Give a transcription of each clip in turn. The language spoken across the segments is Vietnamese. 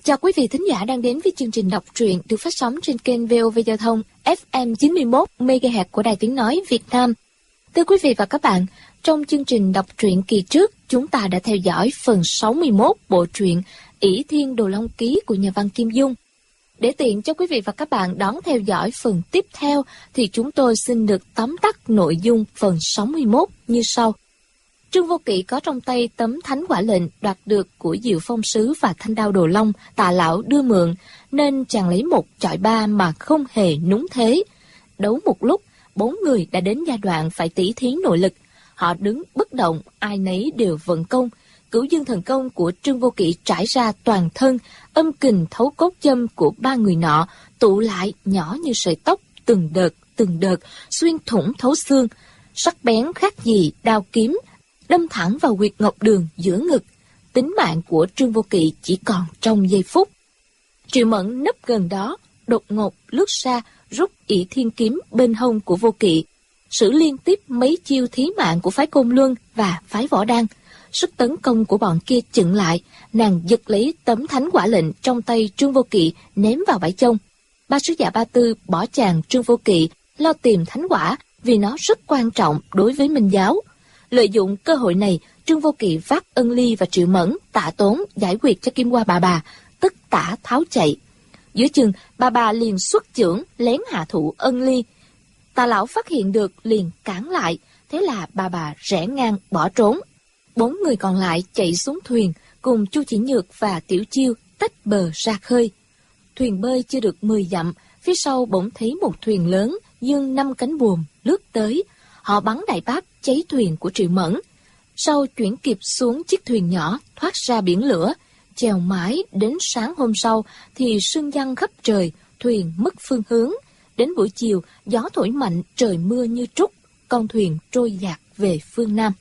Chào quý vị thính giả đang đến với chương trình đọc truyện được phát sóng trên kênh VOV Giao thông FM 91 MHz của Đài Tiếng nói Việt Nam. Thưa quý vị và các bạn, trong chương trình đọc truyện kỳ trước, chúng ta đã theo dõi phần 61 bộ truyện Ỷ Thiên Đồ Long Ký của nhà văn Kim Dung. Để tiện cho quý vị và các bạn đón theo dõi phần tiếp theo thì chúng tôi xin được tóm tắt nội dung phần 61 như sau. Trương Vô Kỵ có trong tay tấm thánh quả lệnh đoạt được của Diệu Phong Sứ và thanh đao Đồ Long Tà Lão đưa mượn, nên chàng lấy một chọi ba mà không hề núng thế. Đấu một lúc, 4 người đã đến giai đoạn phải tỉ thí nội lực. Họ đứng bất động, ai nấy đều vận công. Cửu dương thần công của Trương Vô Kỵ trải ra toàn thân, âm kình thấu cốt châm của 3 người nọ tụ lại nhỏ như sợi tóc, từng đợt xuyên thủng thấu xương, sắc bén khác gì đao kiếm, đâm thẳng vào huyệt ngọc đường giữa ngực. Tính mạng của Trương Vô Kỵ chỉ còn trong giây phút. Triệu Mẫn nấp gần đó, đột ngột lướt ra, rút Ỷ Thiên kiếm bên hông của Vô Kỵ, sử liên tiếp mấy chiêu thí mạng của phái Côn Luân và phái Võ Đăng. Sức tấn công của bọn kia chững lại, nàng giật lấy tấm thánh quả lệnh trong tay Trương Vô Kỵ ném vào bãi chông. Ba sứ giả Ba Tư bỏ chàng Trương Vô Kỵ lo tìm thánh quả vì nó rất quan trọng đối với Minh giáo. Lợi dụng cơ hội này, Trương Vô Kỵ vác Ân Ly và Triệu Mẫn, Tạ Tốn giải quyết cho Kim Hoa bà, tất tả tháo chạy. Giữa chừng, bà liền xuất chưởng lén hạ thủ Ân Ly. Tà Lão phát hiện được liền cản lại, thế là bà rẽ ngang bỏ trốn. 4 người còn lại chạy xuống thuyền, cùng Chu Chỉ Nhược và Tiểu Chiêu tách bờ ra khơi. Thuyền bơi chưa được 10 dặm, phía sau bỗng thấy một thuyền lớn dương 5 cánh buồm lướt tới. Họ bắn đại bác cháy thuyền của Triệu Mẫn. Sau chuyển kịp xuống chiếc thuyền nhỏ thoát ra biển lửa, chèo mãi đến sáng hôm sau thì sương giăng khắp trời, thuyền mất phương hướng. Đến buổi chiều, gió thổi mạnh, trời mưa như trút, con thuyền trôi dạt về phương Nam.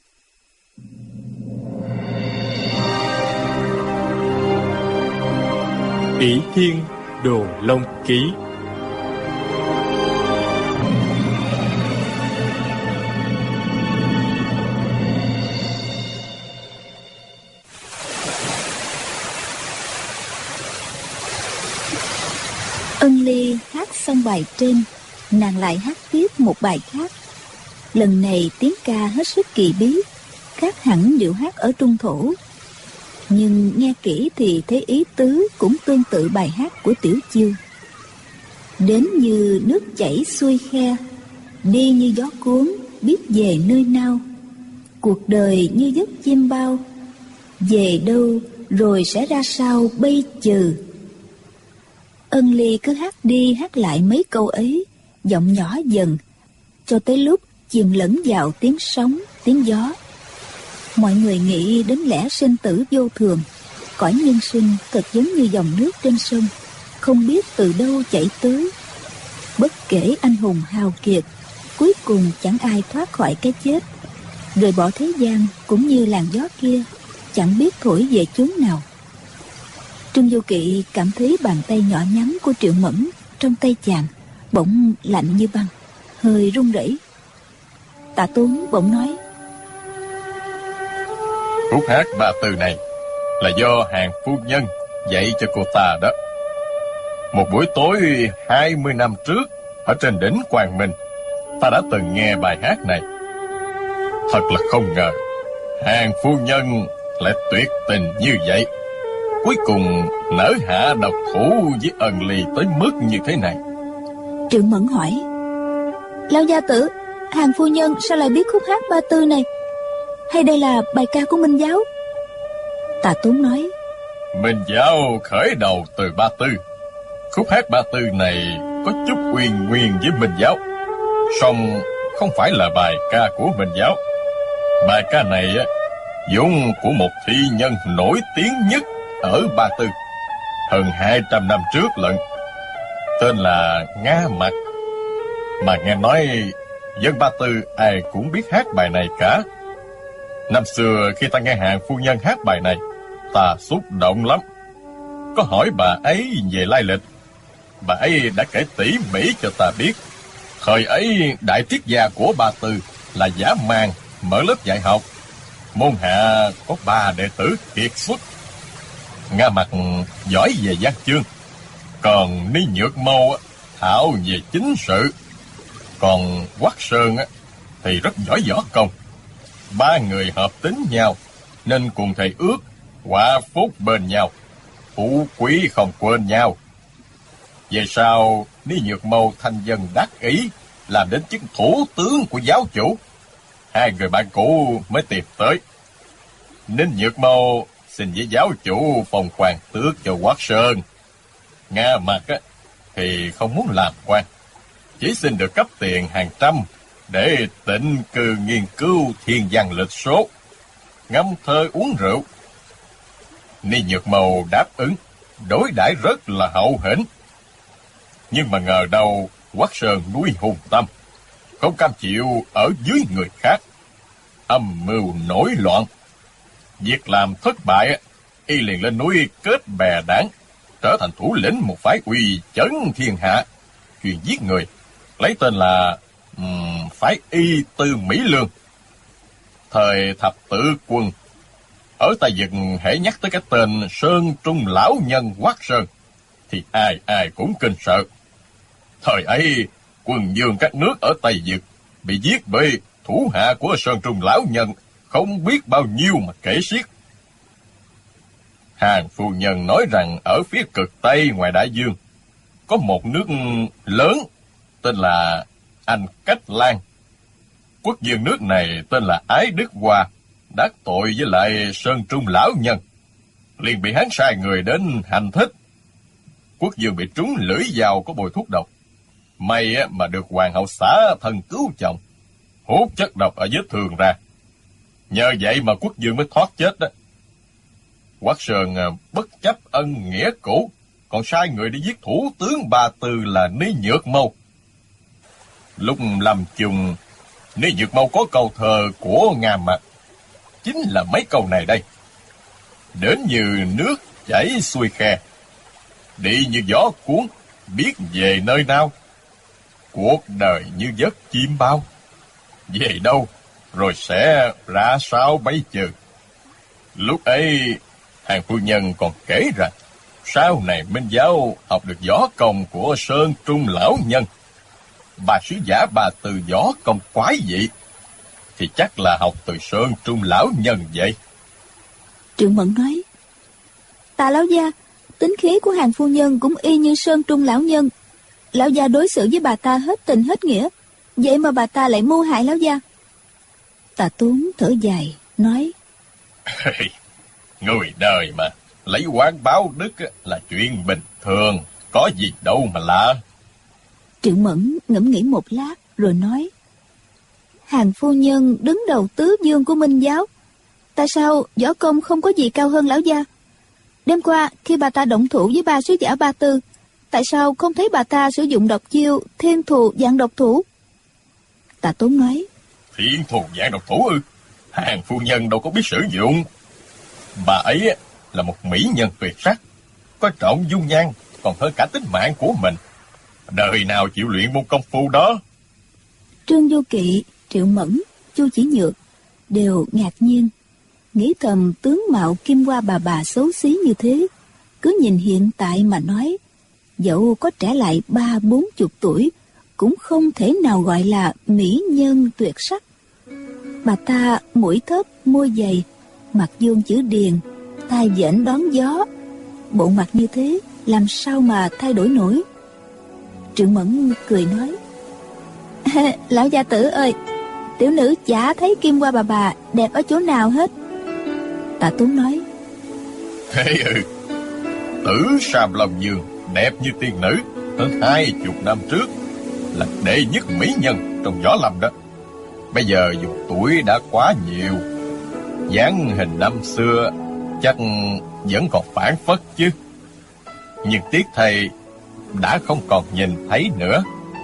Ỷ Thiên Đồ Long Ký. Ân Ly hát xong bài trên, nàng lại hát tiếp một bài khác. Lần này tiếng ca hết sức kỳ bí, khác hẳn điệu hát ở Trung Thổ. Nhưng nghe kỹ thì thấy ý tứ cũng tương tự bài hát của Tiểu Chiêu. Đến như nước chảy xuôi khe, đi như gió cuốn, biết về nơi nào. Cuộc đời như giấc chim bao, về đâu rồi sẽ ra sao bây giờ. Ân Ly cứ hát đi hát lại mấy câu ấy, giọng nhỏ dần, cho tới lúc chìm lẫn vào tiếng sóng, tiếng gió. Mọi người nghĩ đến lẽ sinh tử vô thường, cõi nhân sinh thật giống như dòng nước trên sông, không biết từ đâu chảy tới. Bất kể anh hùng hào kiệt, cuối cùng chẳng ai thoát khỏi cái chết. Rời bỏ thế gian cũng như làn gió kia, chẳng biết thổi về chốn nào. Trương Vô Kỵ cảm thấy bàn tay nhỏ nhắn của Triệu Mẫn trong tay chàng bỗng lạnh như băng, hơi run rẩy. Tạ Tốn bỗng nói: Khúc hát Ba Tư này là do Hàng phu nhân dạy cho cô ta đó. Một buổi tối 20 năm trước, ở trên đỉnh Quang Minh, ta đã từng nghe bài hát này. Thật là không ngờ Hàng phu nhân lại tuyệt tình như vậy, cuối cùng nỡ hạ độc thủ với Ân Ly tới mức như thế này. Triệu Mẫn hỏi: Lão gia tử, Hàng phu nhân sao lại biết khúc hát Ba Tư này? Hay đây là bài ca của Minh giáo? Tạ Tốn nói: Minh giáo khởi đầu từ Ba Tư. Khúc hát Ba Tư này có chút uy nguyên với Minh giáo, song không phải là bài ca của Minh giáo. Bài ca này vốn của một thi nhân nổi tiếng nhất ở Ba Tư hơn 200 năm trước lận, tên là Nga Mặc. Mà nghe nói dân Ba Tư ai cũng biết hát bài này cả. Năm xưa khi ta nghe Hàng phu nhân hát bài này, ta xúc động lắm. Có hỏi bà ấy về lai lịch, bà ấy đã kể tỉ mỉ cho ta biết. Thời ấy đại triết gia của Ba Tư là Giả Màng mở lớp dạy học. Môn hạ có 3 đệ tử kiệt xuất. Nga Mặt giỏi về văn chương, còn Ni Nhược Mâu thạo về chính sự, còn Hoắc Sơn thì rất giỏi võ công. Ba người hợp tính nhau nên cùng thầy ước họa phúc bên nhau, phú quý không quên nhau. Về sau Ni Nhược Mâu thành dân đắc ý, làm đến chức thủ tướng của giáo chủ. Hai người bạn cũ mới tìm tới. Ninh Nhược Mâu xin với giáo chủ phong quan tước cho Hoắc Sơn. Nga Mặt thì không muốn làm quan, chỉ xin được cấp tiền hàng trăm để tịnh cư nghiên cứu thiên văn lịch số, ngâm thơ uống rượu. Ni Nhược Mâu đáp ứng, đối đãi rất là hậu hĩnh. Nhưng mà ngờ đâu Hoắc Sơn nuôi hùng tâm, không cam chịu ở dưới người khác, âm mưu nổi loạn. Việc làm thất bại, y liền lên núi kết bè đảng, trở thành thủ lĩnh một phái uy chấn thiên hạ, chuyên giết người, lấy tên là phái Y Tư Mỹ Lương. Thời Thập Tự Quân, ở Tây Vực hễ nhắc tới cái tên Sơn Trung lão nhân Hoắc Sơn thì ai ai cũng kinh sợ. Thời ấy quân vương các nước ở Tây Vực bị giết bởi thủ hạ của Sơn Trung lão nhân không biết bao nhiêu mà kể xiết. Hàn phu nhân nói rằng ở phía cực Tây ngoài đại dương có một nước lớn tên là Anh Cách Lan. Quốc vương nước này tên là Ái Đức Hoa đắc tội với lại Sơn Trung lão nhân, liền bị hắn sai người đến hành thích. Quốc vương bị trúng lưỡi dao có bôi thuốc độc, may mà được hoàng hậu xả thân cứu chồng, hút chất độc ở vết thương ra. Nhờ vậy mà quốc vương mới thoát chết đó. Hoắc Sơn bất chấp ân nghĩa cũ, còn sai người đi giết thủ tướng Ba Tư là Ni Nhược Mâu. Lúc làm chung, Ni Nhược Mâu có câu thơ của Nga Mặt, chính là mấy câu này đây: đến như nước chảy xuôi khe, đi như gió cuốn, biết về nơi nào. Cuộc đời như giấc chim bao, về đâu rồi sẽ ra sao bấy giờ. Lúc ấy Hàng phu nhân còn kể rằng sau này Minh Giáo học được võ công của Sơn Trung lão nhân, bà sứ giả Ba Tư võ công quái dị, thì chắc là học từ Sơn Trung lão nhân vậy. Triệu Mẫn nói: Tạ lão gia, tính khí của Hàng phu nhân cũng y như Sơn Trung lão nhân. Lão gia đối xử với bà ta hết tình hết nghĩa, vậy mà bà ta lại mưu hại lão gia. Tạ Tốn thở dài nói: Người đời mà lấy oán báo đức là chuyện bình thường, có gì đâu mà lạ. Triệu Mẫn ngẫm nghĩ một lát rồi nói: Hàng phu nhân đứng đầu tứ dương của Minh Giáo, tại sao võ công không có gì cao hơn lão gia? Đêm qua khi bà ta động thủ với ba sứ giả Ba Tư, tại sao không thấy bà ta sử dụng độc chiêu thiên thù dạng độc thủ? Tạ Tốn nói: Thiên thù dạng độc thủ ư? Hàng phu nhân đâu có biết sử dụng. Bà ấy là một mỹ nhân tuyệt sắc, có trọng dung nhan còn hơn cả tính mạng của mình. Đời nào chịu luyện môn công phu đó? Trương Vô Kỵ, Triệu Mẫn, Chu Chỉ Nhược đều ngạc nhiên, nghĩ thầm tướng mạo Kim Hoa bà xấu xí như thế, cứ nhìn hiện tại mà nói, dẫu có trẻ lại 30-40 tuổi cũng không thể nào gọi là mỹ nhân tuyệt sắc. Bà ta mũi thấp, môi dày, mặt vuông chữ điền, tai vểnh đón gió, bộ mặt như thế làm sao mà thay đổi nổi? Triệu Mẫn cười nói: Lão gia tử ơi, tiểu nữ chả thấy Kim Hoa bà đẹp ở chỗ nào hết. Tạ Tốn nói: Thế Tử Sam Long Dương đẹp như tiên nữ hơn 20 năm trước, là đệ nhất mỹ nhân trong võ lâm đó. Bây giờ dù tuổi đã quá nhiều, dáng hình năm xưa chắc vẫn còn phảng phất chứ. Nhưng tiếc thầy đã không còn nhìn thấy nữa.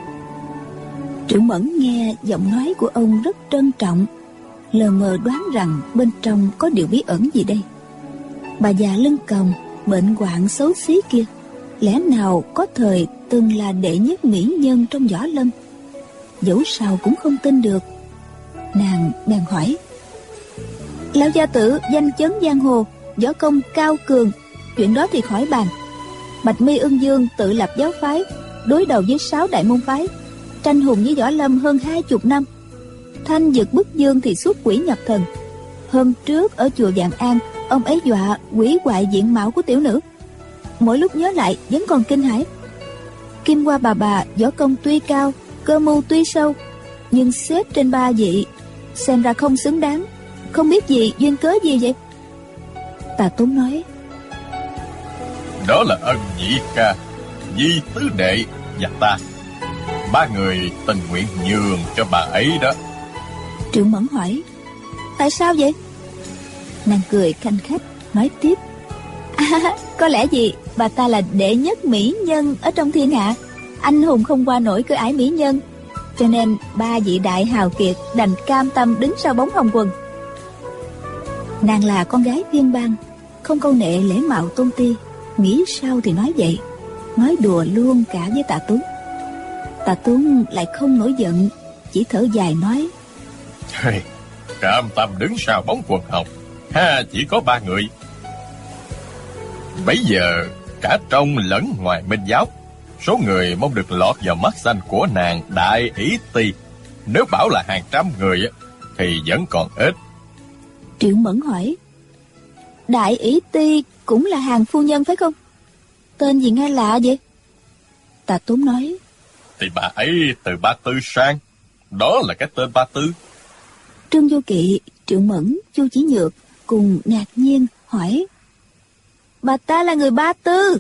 Triệu Mẫn nghe giọng nói của ông rất trân trọng, lờ mờ đoán rằng bên trong có điều bí ẩn gì đây. Bà già lưng còng, bệnh hoạn xấu xí kia, lẽ nào có thời từng là đệ nhất mỹ nhân trong võ lâm? Dẫu sao cũng không tin được. Nàng bèn hỏi: Lão gia tử danh chấn giang hồ, võ công cao cường, chuyện đó thì khỏi bàn. Bạch Mi Ưng Dương tự lập giáo phái, đối đầu với 6 đại môn phái, tranh hùng với Võ Lâm hơn 20 năm. Thanh Dực Bức Dương thì xuất quỷ nhập thần. Hôm trước ở chùa Vạn An, ông ấy dọa quỷ hoại diện mạo của tiểu nữ. Mỗi lúc nhớ lại vẫn còn kinh hãi. Kim Hoa bà võ công tuy cao, cơ mưu tuy sâu, nhưng xếp trên 3 vị xem ra không xứng đáng. Không biết gì duyên cớ gì vậy? Tà Tốn nói: Đó là ân nhị ca, Di tứ đệ và ta. 3 người tình nguyện nhường cho bà ấy đó. Triệu Mẫn hỏi: Tại sao vậy? Nàng cười khanh khách nói tiếp: Có lẽ gì bà ta là đệ nhất mỹ nhân ở trong thiên hạ, anh hùng không qua nổi cửa ải mỹ nhân, cho nên 3 vị đại hào kiệt đành cam tâm đứng sau bóng hồng quần. Nàng là con gái phiên bang, không câu nệ lễ mạo tôn ti, nghĩ sao thì nói vậy, nói đùa luôn cả với Tạ Tuấn. Tạ Tuấn lại không nổi giận, chỉ thở dài nói: Cam tâm đứng sau bóng quần hồng, chỉ có 3 người. Bây giờ cả trong lẫn ngoài Minh giáo, số người mong được lọt vào mắt xanh của nàng Đại Ý Ti, nếu bảo là hàng trăm người thì vẫn còn ít. Triệu Mẫn hỏi: Đại Ý Ti cũng là hàng phu nhân phải không? Tên gì nghe lạ vậy? Tạ Tốn nói: Thì bà ấy từ Ba Tư sang, đó là cái tên Ba Tư. Trương Vô Kỵ, Triệu Mẫn, Chu Chỉ Nhược cùng ngạc nhiên hỏi: Bà ta là người Ba Tư?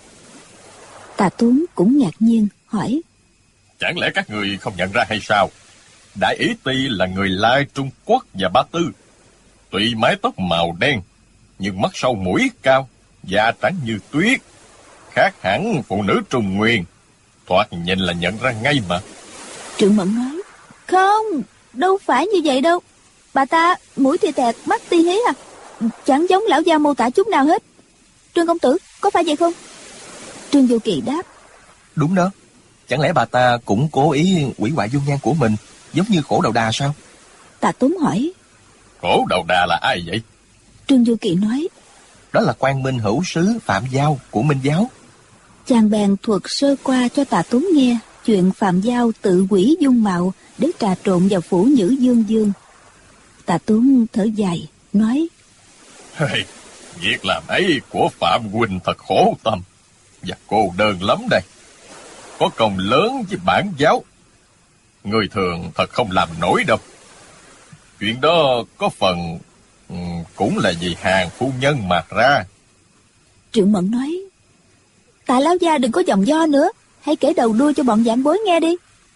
Tạ Tốn cũng ngạc nhiên hỏi: Chẳng lẽ các người không nhận ra hay sao? Đại Ý Ti là người Lai Trung Quốc và Ba Tư. Tuy mái tóc màu đen, nhưng mắt sâu mũi cao, da trắng như tuyết, khác hẳn phụ nữ Trung Nguyên. Thoạt nhìn là nhận ra ngay mà. Triệu Mẫn nói: Không, đâu phải như vậy đâu. Bà ta mũi thì tẹt, mắt ti hí à, chẳng giống lão gia mô tả chút nào hết. Trương công tử, có phải vậy không? Trương Vô Kỵ đáp: Đúng đó. Chẳng lẽ bà ta cũng cố ý hủy hoại dung nhan của mình, giống như Khổ Đầu Đà sao? Tạ Tốn hỏi: Khổ Đầu Đà là ai vậy? Trương Vô Kỵ nói: Đó là quan minh hữu sứ Phạm Giao của Minh giáo. Chàng bèn thuật sơ qua cho Tạ Tốn nghe chuyện Phạm Giao tự hủy dung mạo để trà trộn vào phủ Nhữ Dương Dương. Tạ Tốn thở dài nói: Việc làm ấy của Phạm huynh thật khổ tâm và cô đơn lắm đây. Có công lớn với bản giáo, người thường thật không làm nổi đâu. Chuyện đó có phần cũng là vì hàng phu nhân mà ra. Triệu Mẫn nói: Tạ lão gia đừng có dòng do nữa, hãy kể đầu đuôi cho bọn giảng bối nghe đi.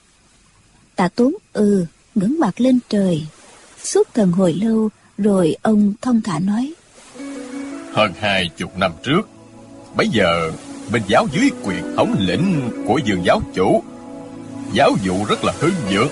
Tạ Tốn ngẩng mặt lên trời, suốt thần hồi lâu, rồi ông thông thả nói: Hơn 20 năm trước, bấy giờ Minh giáo dưới quyền thống lĩnh của Dương giáo chủ, giáo vụ rất là hưng vượng.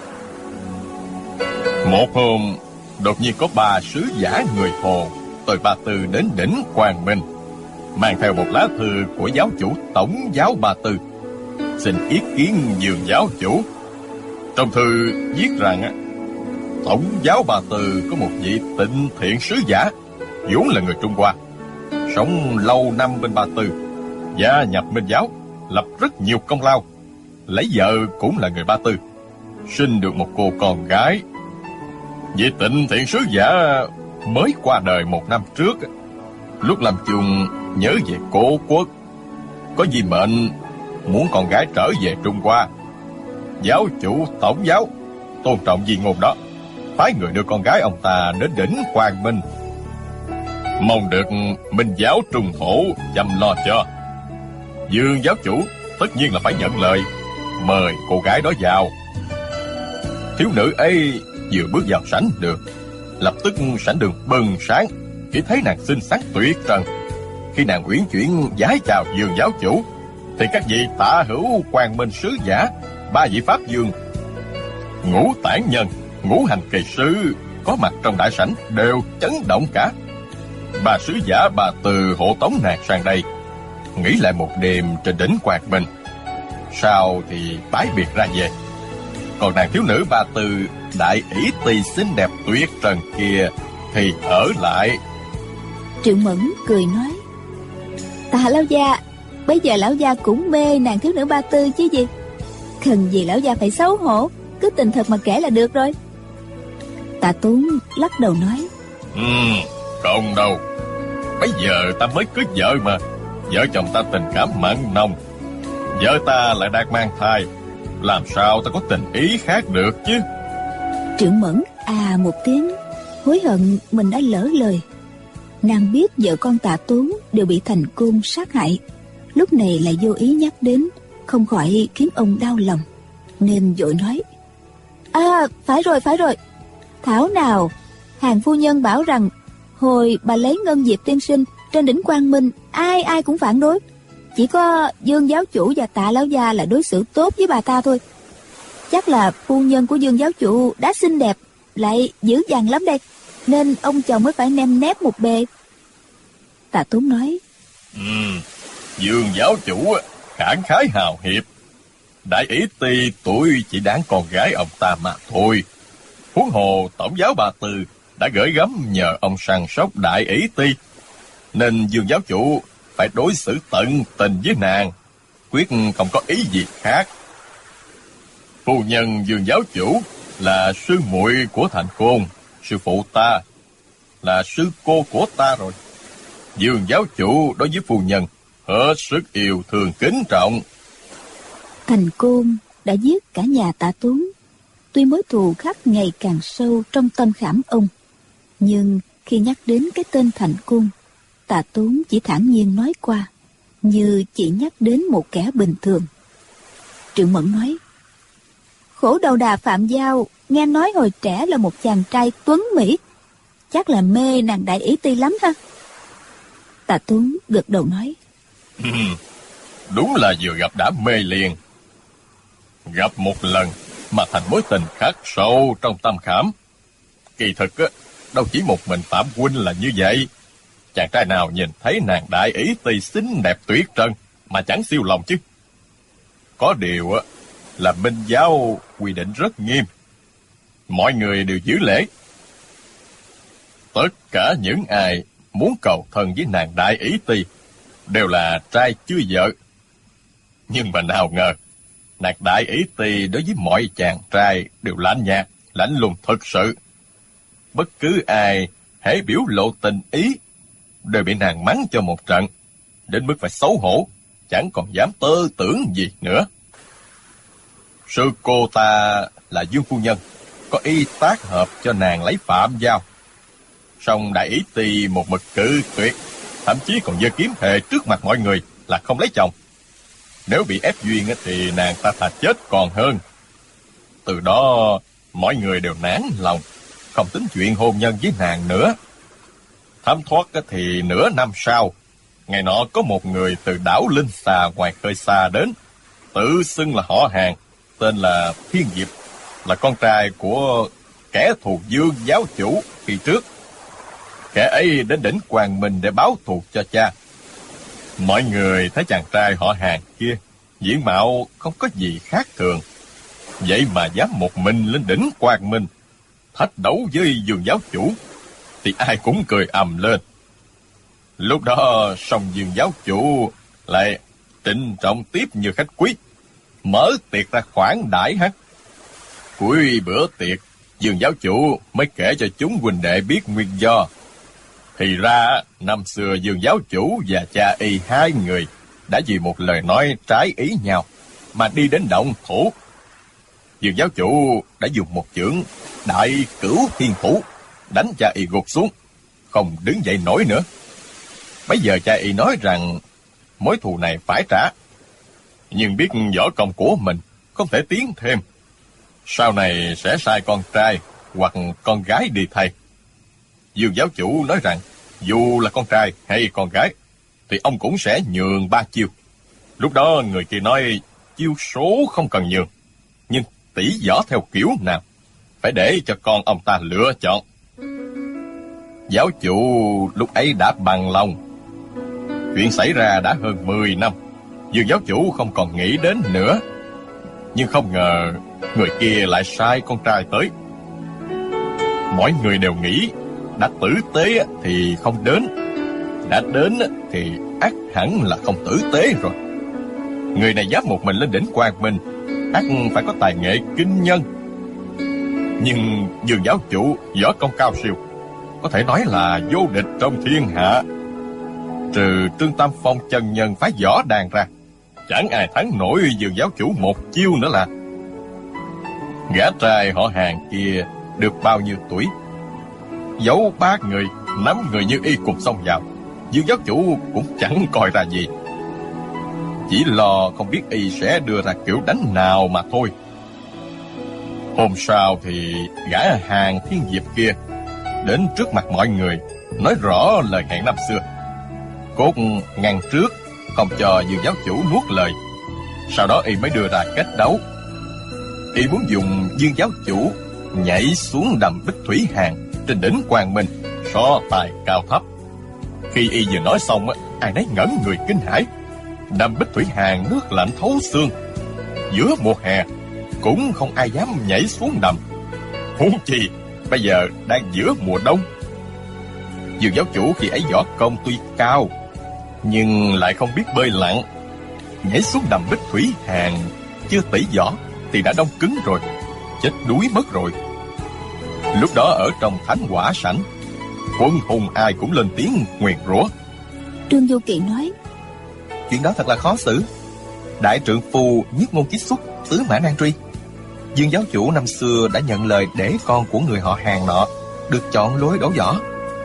Một hôm, đột nhiên có 3 sứ giả người Hồ từ Ba Tư đến đỉnh Quang Minh, mang theo một lá thư của giáo chủ tổng giáo Ba Tư, xin ý kiến Dương giáo chủ. Trong thư viết rằng tổng giáo Ba Tư có một vị Tịnh Thiện sứ giả, vốn là người Trung Hoa, sống lâu năm bên Ba Tư, gia nhập Minh giáo, lập rất nhiều công lao, lấy vợ cũng là người Ba Tư, sinh được một cô con gái. Vị Tịnh Thiện sứ giả mới qua đời 1 năm trước. Lúc làm chung nhớ về cố quốc, có di mệnh muốn con gái trở về Trung Hoa. Giáo chủ tổng giáo tôn trọng di ngôn đó, phái người đưa con gái ông ta đến đỉnh Quang Minh, mong được Minh giáo trung thổ chăm lo cho. Dương giáo chủ tất nhiên là phải nhận lời, mời cô gái đó vào. Thiếu nữ ấy vừa bước vào sảnh đường, lập tức sảnh đường bừng sáng khi thấy nàng xinh xắn tuyệt trần. Khi nàng uyển chuyển vái chào Dương giáo chủ, thì các vị Tạ Hữu Quang Minh sứ giả, 3 vị pháp vương, Ngũ Tản Nhân, Ngũ Hành Kỳ sứ có mặt trong đại sảnh đều chấn động cả. 3 sứ giả Ba Tư hộ tống nàng sang đây, nghỉ lại một đêm trên đỉnh Quang Minh, sau thì bái biệt ra về. Còn nàng thiếu nữ Ba Tư Đại Ý Ti xinh đẹp tuyệt trần kia thì ở lại. Triệu Mẫn cười nói: Tạ lão gia, bây giờ lão gia cũng mê nàng thiếu nữ Ba Tư chứ gì. Cần gì lão gia phải xấu hổ, cứ tình thật mà kể là được rồi. Tạ Tốn lắc đầu nói: Không đâu. Bây giờ ta mới cưới vợ mà. Vợ chồng ta tình cảm mặn nồng. Vợ ta lại đang mang thai, làm sao ta có tình ý khác được chứ? Trưởng Mẫn một tiếng, hối hận mình đã lỡ lời. Nàng biết vợ con Tạ Tốn đều bị Thành Côn sát hại, lúc này lại vô ý nhắc đến, không khỏi khiến ông đau lòng, nên vội nói: phải rồi. Thảo nào hàng phu nhân bảo rằng hồi bà lấy Ngân Diệp tiên sinh trên đỉnh Quang Minh, ai cũng phản đối, chỉ có Dương giáo chủ và Tạ lão gia là đối xử tốt với bà ta thôi. Chắc là phu nhân của Dương giáo chủ đã xinh đẹp lại dữ dằn lắm đây, nên ông chồng mới phải nem nép một bề. Tạ Tốn nói: Dương giáo chủ khẳng khái hào hiệp. Đại ý ti tuổi chỉ đáng con gái ông ta mà thôi. Huống hồ tổng giáo Ba Tư đã gửi gắm nhờ ông săn sóc đại ý ti, nên Dương giáo chủ phải đối xử tận tình với nàng, quyết không có ý gì khác. Phu nhân Dương giáo chủ là sư muội của Thành Côn, sư phụ ta là sư cô của ta rồi. Dương giáo chủ đối với phu nhân hết sức yêu thương kính trọng. Thành Côn đã giết cả nhà Tạ Tốn. Tuy mối thù khắc ngày càng sâu trong tâm khảm ông, nhưng khi nhắc đến cái tên Thành Côn, Tạ Tốn chỉ thản nhiên nói qua, như chỉ nhắc đến một kẻ bình thường. Trượng Mẫn nói: Khổ đầu đà Phạm Giao nghe nói hồi trẻ là một chàng trai tuấn mỹ, chắc là mê nàng đại ý ti lắm ha. Tạ Tốn gật đầu nói: Đúng là vừa gặp đã mê liền. Gặp một lần mà thành mối tình khắc sâu trong tâm khảm. Kỳ thực đâu chỉ một mình Phạm huynh là như vậy. Chàng trai nào nhìn thấy nàng đại ý ti xinh đẹp tuyệt trần mà chẳng siêu lòng chứ. Có điều là Minh giáo quy định rất nghiêm, mọi người đều giữ lễ. Tất cả những ai muốn cầu thân với nàng đại ý ti đều là trai chưa vợ. Nhưng mà nào ngờ nàng đại ý ti đối với mọi chàng trai đều lạnh nhạt, lạnh lùng thực sự. Bất cứ ai hễ biểu lộ tình ý đều bị nàng mắng cho một trận, đến mức phải xấu hổ, chẳng còn dám tơ tưởng gì nữa. Sư cô ta là Dương phu nhân, có ý tác hợp cho nàng lấy Phạm Giao. Song đại ý ti một mực cự tuyệt, thậm chí còn giơ kiếm thề trước mặt mọi người là không lấy chồng. Nếu bị ép duyên thì nàng ta thà chết còn hơn. Từ đó mọi người đều nản lòng, không tính chuyện hôn nhân với nàng nữa. Thấm thoát thì nửa năm sau, ngày nọ có một người từ đảo Linh Xà ngoài khơi xa đến, tự xưng là họ hàng, tên là Thiên Diệp, là con trai của kẻ thù Dương giáo chủ khi trước. Kẻ ấy đến đỉnh Quang Minh để báo thù cho cha. Mọi người thấy chàng trai họ hàng kia diện mạo không có gì khác thường, vậy mà dám một mình lên đỉnh Quang Minh thách đấu với Dương giáo chủ, thì ai cũng cười ầm lên. Lúc đó song Dương giáo chủ lại trịnh trọng tiếp như khách quý, mở tiệc ra khoản đãi hắn. Cuối bữa tiệc, Dương giáo chủ mới kể cho chúng huynh đệ biết nguyên do. Thì ra năm xưa Dương giáo chủ và cha y hai người đã vì một lời nói trái ý nhau mà đi đến động thủ. Dương giáo chủ đã dùng một chưởng Đại Cửu Thiên Thủ đánh cha y gục xuống, không đứng dậy nổi nữa. Bây giờ cha y nói rằng mối thù này phải trả, nhưng biết võ công của mình không thể tiến thêm, sau này sẽ sai con trai hoặc con gái đi thay. Dương giáo chủ nói rằng dù là con trai hay con gái thì ông cũng sẽ nhường 3 chiêu. Lúc đó người kia nói chiêu số không cần nhường, nhưng tỉ võ theo kiểu nào phải để cho con ông ta lựa chọn. Giáo chủ lúc ấy đã bằng lòng. Chuyện xảy ra đã hơn 10 năm, Dương giáo chủ không còn nghĩ đến nữa. Nhưng không ngờ người kia lại sai con trai tới. Mọi người đều nghĩ đã tử tế thì không đến, đã đến thì ắt hẳn là không tử tế rồi. Người này dám một mình lên đỉnh Quang Minh, ắt phải có tài nghệ kinh nhân. Nhưng Dương giáo chủ võ công cao siêu, có thể nói là vô địch trong thiên hạ. Trừ Trương Tam Phong chân nhân phái võ đàn ra, chẳng ai thắng nổi Dương giáo chủ một chiêu nữa là. Gã trai họ Hàng kia được bao nhiêu tuổi? Dẫu 3 người, 5 người như y cùng xông vào, Dương giáo chủ cũng chẳng coi ra gì, chỉ lo không biết y sẽ đưa ra kiểu đánh nào mà thôi. Hôm sau thì gã Hàng Thiên Diệp kia đến trước mặt mọi người, nói rõ lời hẹn năm xưa, cốt ngăn trước không cho Dương giáo chủ nuốt lời. Sau đó y mới đưa ra cách đấu. Y muốn dùng Dương giáo chủ nhảy xuống đầm Bích Thủy Hàn trên đỉnh Quang Minh, so tài cao thấp. Khi y vừa nói xong, ai nấy ngẩn người kinh hãi. Đầm Bích Thủy Hàn nước lạnh thấu xương, giữa mùa hè cũng không ai dám nhảy xuống đầm, huống chi bây giờ đang giữa mùa đông. Dương giáo chủ khi ấy võ công tuy cao, nhưng lại không biết bơi lặn. Nhảy xuống đầm Bích Thủy Hàn chưa tỉ võ thì đã đông cứng rồi, chết đuối mất rồi. Lúc đó ở trong Thánh Hỏa Sảnh, quân hùng ai cũng lên tiếng nguyền rủa. Trương Vô Kỵ nói: Chuyện đó thật là khó xử. Đại trượng phu nhất ngôn kích xuất, tứ mã nan truy. Dương giáo chủ năm xưa đã nhận lời để con của người họ Hàng nọ được chọn lối đấu võ.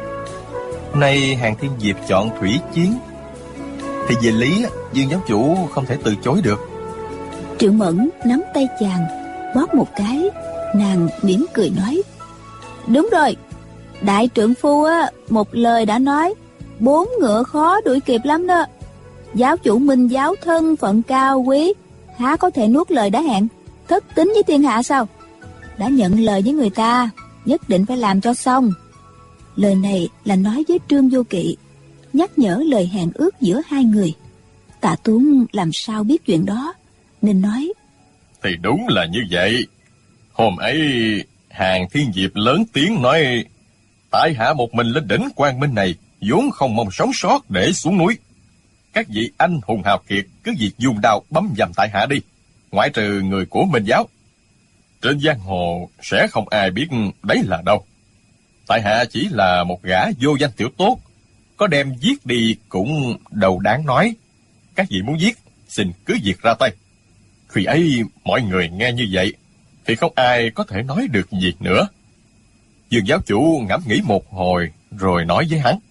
Nay Hàng Thiên Diệp chọn thủy chiến, thì về lý Dương giáo chủ không thể từ chối được. Triệu Mẫn nắm tay chàng, bóp một cái. Nàng mỉm cười nói: Đúng rồi, đại trượng phu một lời đã nói, 4 ngựa khó đuổi kịp lắm đó. Giáo chủ Minh giáo thân phận cao quý, há có thể nuốt lời đã hẹn, thất tín với thiên hạ sao? Đã nhận lời với người ta, nhất định phải làm cho xong. Lời này là nói với Trương Vô Kỵ, nhắc nhở lời hẹn ước giữa hai người. Tạ Tuấn làm sao biết chuyện đó, nên nói: Thì đúng là như vậy. Hôm ấy Hàng Thiên Diệp lớn tiếng nói, tại hạ một mình lên đỉnh Quang Minh này vốn không mong sống sót để xuống núi. Các vị anh hùng hào kiệt cứ việc dùng đao bấm dầm tại hạ đi, ngoại trừ người của Minh giáo. Trên giang hồ sẽ không ai biết đấy là đâu. Tại hạ chỉ là một gã vô danh tiểu tốt, có đem giết đi cũng đâu đáng nói. Các vị muốn giết, xin cứ việc ra tay. Khi ấy mọi người nghe như vậy thì không ai có thể nói được gì nữa. Dương giáo chủ ngẫm nghĩ một hồi rồi nói với hắn: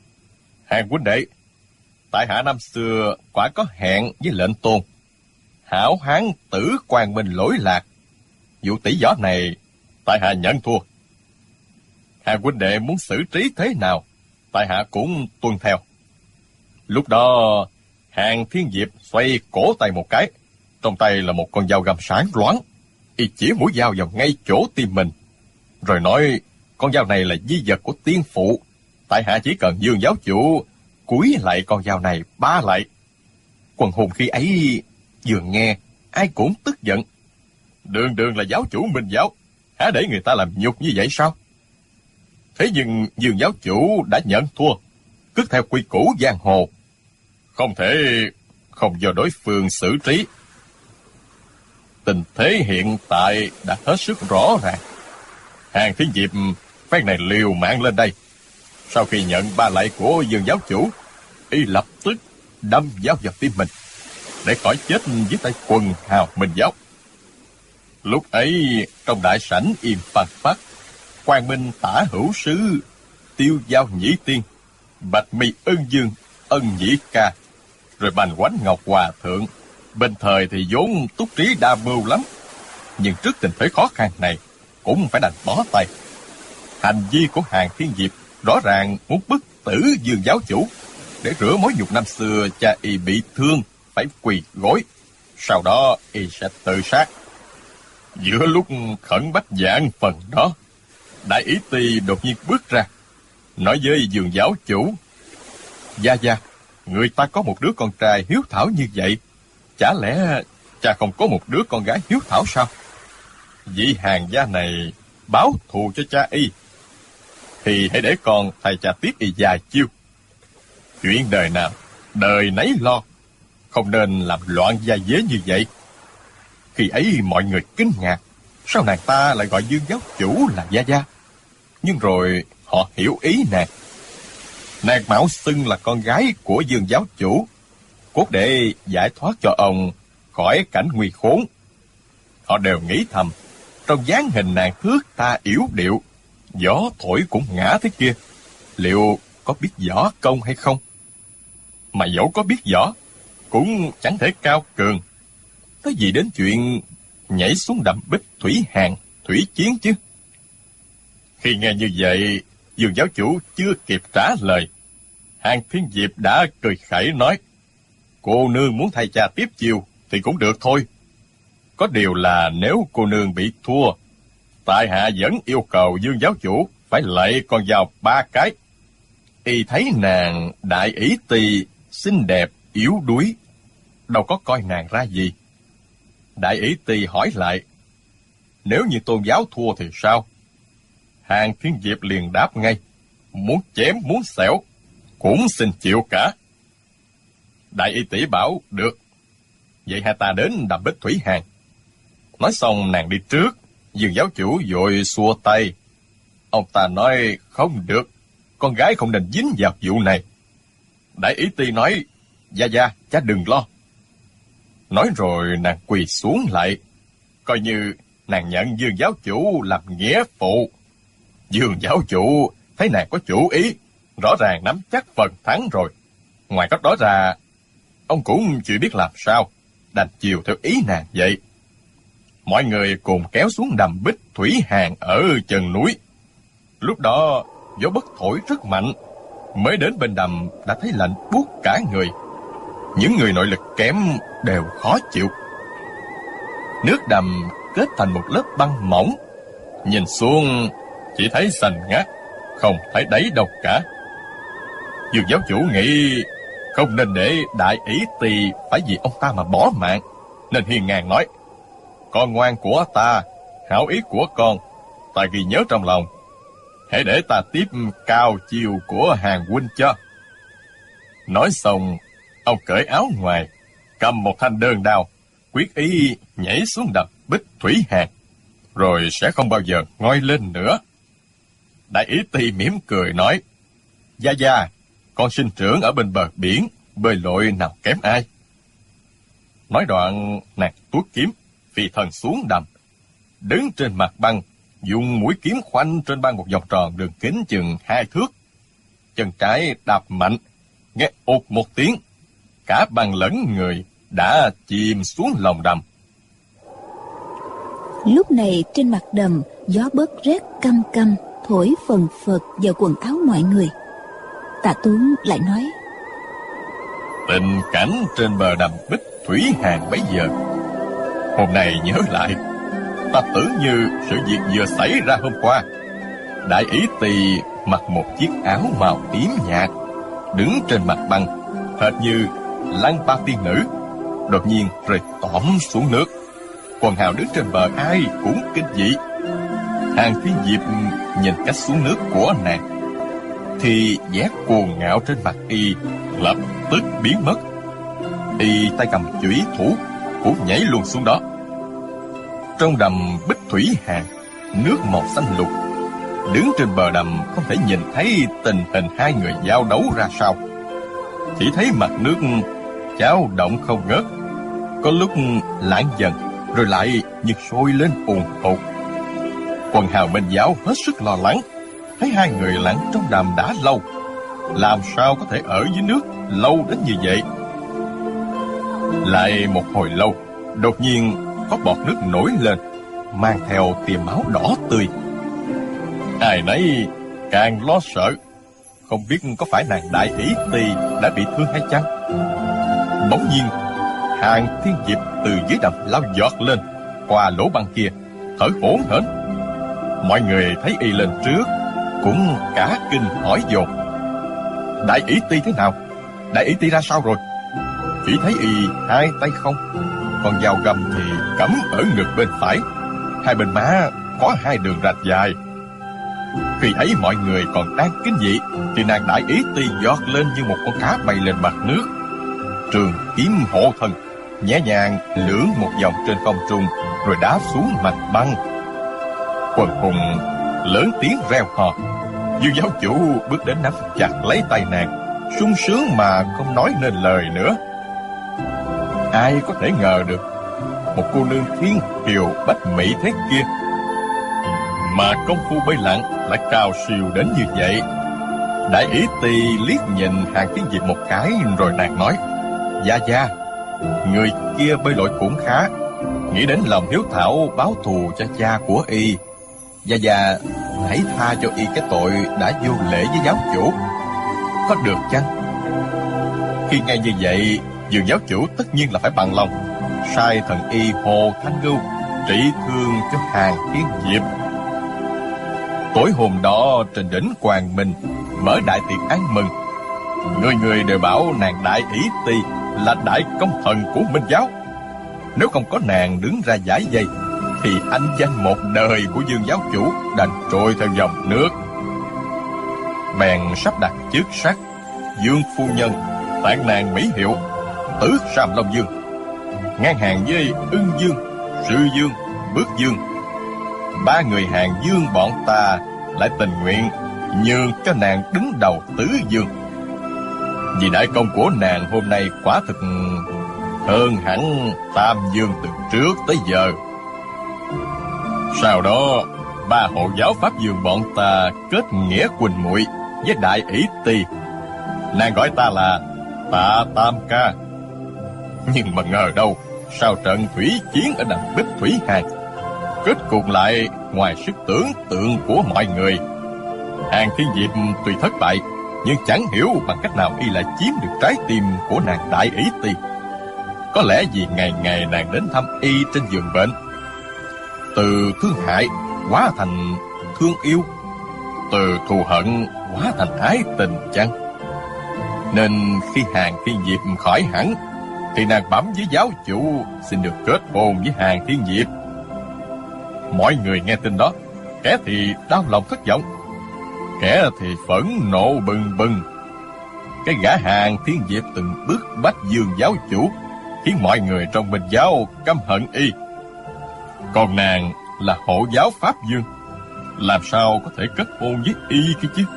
Hàng huynh đệ, tại hạ năm xưa quả có hẹn với lệnh tôn, hảo hán tử Quang Minh lỗi lạc. Vụ tỷ võ này tại hạ nhận thua. Hàng huynh đệ muốn xử trí thế nào, tại hạ cũng tuân theo. Lúc đó Hàng Thiên Diệp xoay cổ tay một cái, trong tay là một con dao găm sáng loáng. Y chỉ mũi dao vào ngay chỗ tim mình, rồi nói con dao này là di vật của tiên phụ, tại hạ chỉ cần Dương giáo chủ cúi lại con dao này 3 lại. Quần hùng khi ấy vừa nghe ai cũng tức giận. Đường đường là giáo chủ Minh giáo, hả để người ta làm nhục như vậy sao? Thế nhưng Dương giáo chủ đã nhận thua, cứ theo quy củ giang hồ, không thể không do đối phương xử trí. Tình thế hiện tại đã hết sức rõ ràng. Hàng Thiên Diệp phen này liều mạng lên đây. Sau khi nhận 3 lạy của Dương giáo chủ, y lập tức đâm dao vào tim mình để khỏi chết dưới tay quần hào Minh giáo. Lúc ấy trong đại sảnh im phăng phắc, Quang Minh Tả Hữu Sứ, Tiêu Giao Nhĩ Tiên, Bạch Mi Ân Dương, Ân Nhĩ Ca, rồi Bành Quánh Ngọc Hòa Thượng, bên thời thì vốn túc trí đa mưu lắm, nhưng trước tình thế khó khăn này cũng phải đành bó tay. Hành vi của Hàng Thiên Diệp rõ ràng muốn bức tử Dương giáo chủ để rửa mối nhục năm xưa cha y bị thương phải quỳ gối, sau đó y sẽ tự sát. Giữa lúc khẩn bách vạn phần đó, Đại Ý Tỳ đột nhiên bước ra, nói với Dương giáo chủ: Gia gia, người ta có một đứa con trai hiếu thảo như vậy, chả lẽ cha không có một đứa con gái hiếu thảo sao? Vị Hàng gia này báo thù cho cha y, thì hãy để con thầy cha tiếp y vài chiêu. Chuyện đời nào đời nấy lo, không nên làm loạn gia dế như vậy. Khi ấy mọi người kinh ngạc, sao nàng ta lại gọi Dương giáo chủ là Gia Gia? Nhưng rồi họ hiểu ý nàng. Nàng mạo xưng là con gái của Dương giáo chủ, cốt để giải thoát cho ông khỏi cảnh nguy khốn. Họ đều nghĩ thầm, trong dáng hình nàng thước tha yếu điệu, gió thổi cũng ngã thế kia, liệu có biết võ công hay không? Mà dẫu có biết võ, cũng chẳng thể cao cường. Nói gì đến chuyện nhảy xuống đầm Bích Thủy Hàn, thủy chiến chứ? Khi nghe như vậy, Dương giáo chủ chưa kịp trả lời, Hàn Thiên Diệp đã cười khẩy nói, cô nương muốn thay cha tiếp chiều thì cũng được thôi. Có điều là nếu cô nương bị thua, tại hạ vẫn yêu cầu Dương giáo chủ phải lạy con dao 3 cái. Y thấy nàng đại ý tỳ xinh đẹp yếu đuối, đâu có coi nàng ra gì. Đại ý tỳ hỏi lại, nếu như tôn giáo thua thì sao? Hàn Thiên Diệp liền đáp ngay, muốn chém muốn xẻo cũng xin chịu cả. Đại y tỷ bảo được, vậy hai ta đến đầm Bích Thủy Hàn. Nói xong nàng đi trước, Dương giáo chủ vội xua tay. Ông ta nói không được, con gái không nên dính vào vụ này. Đại ý ti nói, Gia Gia, cha đừng lo. Nói rồi nàng quỳ xuống lại, coi như nàng nhận Dương giáo chủ làm nghĩa phụ. Dương giáo chủ thấy nàng có chủ ý, rõ ràng nắm chắc phần thắng rồi. Ngoài cách đó ra, ông cũng chưa biết làm sao, đành chiều theo ý nàng vậy. Mọi người cùng kéo xuống đầm Bích Thủy Hàn ở chân núi. Lúc đó gió bất thổi rất mạnh, mới đến bên đầm đã thấy lạnh buốt cả người. Những người nội lực kém đều khó chịu. Nước đầm kết thành một lớp băng mỏng, nhìn xuống chỉ thấy xanh ngắt, không thấy đáy đâu cả. Dương giáo chủ nghĩ không nên để đại ý tỳ phải vì ông ta mà bỏ mạng, nên hiên ngang nói, con ngoan của ta, hảo ý của con, ta ghi nhớ trong lòng. Hãy để ta tiếp cao chiều của Hàn huynh cho. Nói xong, ông cởi áo ngoài, cầm một thanh đơn đao, quyết ý nhảy xuống đầm Bích Thủy Hàn, rồi sẽ không bao giờ ngoi lên nữa. Đại ý tỳ mỉm cười nói, Gia Gia, con sinh trưởng ở bên bờ biển, bơi lội nào kém ai. Nói đoạn, nàng tuốt kiếm, phi thân xuống đầm, đứng trên mặt băng, dùng mũi kiếm khoanh trên băng một vòng tròn đường kính chừng 2 thước. Chân trái đạp mạnh, nghe ột một tiếng, cả băng lẫn người đã chìm xuống lòng đầm. Lúc này trên mặt đầm, gió bớt rét căm căm, thổi phần phật vào quần áo mọi người. Tạ Tuấn lại nói, tình cảnh trên bờ đầm Bích Thủy Hàn bấy giờ, hôm nay nhớ lại, ta tưởng như sự việc vừa xảy ra hôm qua. Đại ý tỳ mặc một chiếc áo màu tím nhạt, đứng trên mặt băng, hệt như Lăng Ba tiên nữ, đột nhiên rơi tõm xuống nước. Quần hào đứng trên bờ ai cũng kinh dị. Hàn Thiên Diệp nhìn cách xuống nước của nàng, thì vẻ cuồng ngạo trên mặt y lập tức biến mất. Y tay cầm chủy thủ cũng nhảy luôn xuống đó. Trong đầm Bích Thủy Hàn, nước màu xanh lục, đứng trên bờ đầm không thể nhìn thấy tình hình hai người giao đấu ra sao, chỉ thấy mặt nước chao động không ngớt, có lúc lặng dần rồi lại như sôi lên ùn ùn. Quần hào Minh giáo hết sức lo lắng, thấy hai người lặn trong đầm đã lâu, làm sao có thể ở dưới nước lâu đến như vậy. Lại một hồi lâu, đột nhiên có bọt nước nổi lên, mang theo tia máu đỏ tươi. Ai nấy càng lo sợ, không biết có phải nàng đại ý tỳ đã bị thương hay chăng. Bỗng nhiên, Hàn Thiên Diệp từ dưới đầm lao giọt lên qua lỗ băng kia, thở hổn hển. Mọi người thấy y lên trước cũng cả kinh hỏi dồn, đại ý ti thế nào? Đại ý ti ra sao rồi? Chỉ thấy y hai tay không, còn dao găm thì cắm ở ngực bên phải, hai bên má có hai đường rạch dài. Khi ấy mọi người còn đang kinh dị, thì nàng đại ý ti giọt lên như một con cá bay lên mặt nước, trường kiếm hộ thân, nhẹ nhàng lướn một vòng trên không trung, rồi đáp xuống mặt băng. Quần hùng lớn tiếng reo hò. Dương giáo chủ bước đến nắm chặt lấy tay nàng, sung sướng mà không nói nên lời nữa. Ai có thể ngờ được một cô nương thiên kiều bách mỹ thế kia mà công phu bơi lặn lại cao siêu đến như vậy. Đại ý tỳ liếc nhìn Hàn Thiên Diệp một cái, rồi nàng nói: Gia gia, người kia bơi lội cũng khá, nghĩ đến lòng hiếu thảo báo thù cho cha của y. Gia gia hãy tha cho y cái tội đã vô lễ với giáo chủ, có được chăng? Khi nghe như vậy, Dương giáo chủ tất nhiên là phải bằng lòng, sai thần y Hồ Thanh Ngưu trị thương cho Hàn Thiên Diệp. Tối hôm đó trên đỉnh Quang Minh mở đại tiệc ăn mừng. Người người đều bảo nàng Đại Ý Tỳ là đại công thần của Minh giáo. Nếu không có nàng đứng ra giải vây, thì anh danh một đời của Dương giáo chủ đành trôi theo dòng nước. Bèn sắp đặt chức sắc Dương phu nhân, tặng nàng mỹ hiệu Tứ Sam Long Dương, ngang hàng với Ưng Dương, Sư Dương, Bước Dương. Ba người Hàn Dương bọn ta lại tình nguyện nhường cho nàng đứng đầu Tứ Dương. Vì đại công của nàng hôm nay quả thực hơn hẳn Tam Dương từ trước tới giờ. Sau đó, ba hộ giáo Pháp Dương bọn ta kết nghĩa huynh muội với Đại Ý Tỳ. Nàng gọi ta là Tạ Tam Ca. Nhưng mà ngờ đâu, sau trận thủy chiến ở đầm Bích Thủy Hàn, kết cục lại ngoài sức tưởng tượng của mọi người. Hàn Thiên Diệp tuy thất bại, nhưng chẳng hiểu bằng cách nào y lại chiếm được trái tim của nàng Đại Ý Tỳ. Có lẽ vì ngày ngày nàng đến thăm y trên giường bệnh, từ thương hại hóa thành thương yêu, từ thù hận hóa thành ái tình chăng? Nên khi Hàn Thiên Diệp khỏi hẳn, thì nàng bẩm với giáo chủ xin được kết hôn với Hàn Thiên Diệp. Mọi người nghe tin đó, kẻ thì đau lòng thất vọng, kẻ thì phẫn nộ bừng bừng. Cái gã Hàn Thiên Diệp từng bước bách Dương giáo chủ, khiến mọi người trong Minh giáo căm hận y. Còn nàng là hộ giáo Pháp Dương, làm sao có thể kết hôn với y kia chứ?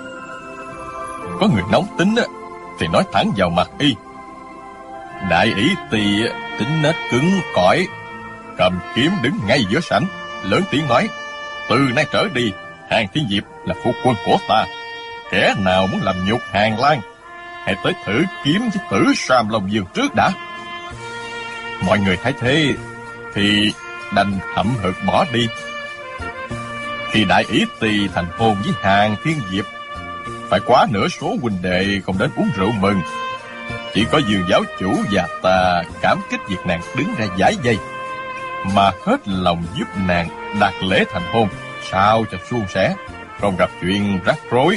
Có người nóng tính thì nói thẳng vào mặt y. Đại Ý Tỳ tính nết cứng cỏi, cầm kiếm đứng ngay giữa sảnh, lớn tiếng nói: từ nay trở đi, Hàn Thiên Diệp là phu quân của ta. Kẻ nào muốn làm nhục Hàn Lan, hãy tới thử kiếm với Tử Sam Long Dương trước đã. Mọi người thấy thế thì đành hậm hực bỏ đi. Khi Đại Ý Tỳ thành hôn với Hàn Thiên Diệp, phải quá nửa số huynh đệ không đến uống rượu mừng. Chỉ có Dương giáo chủ và ta cảm kích việc nàng đứng ra giải vây, mà hết lòng giúp nàng đạt lễ thành hôn, sao cho suôn sẻ, không gặp chuyện rắc rối.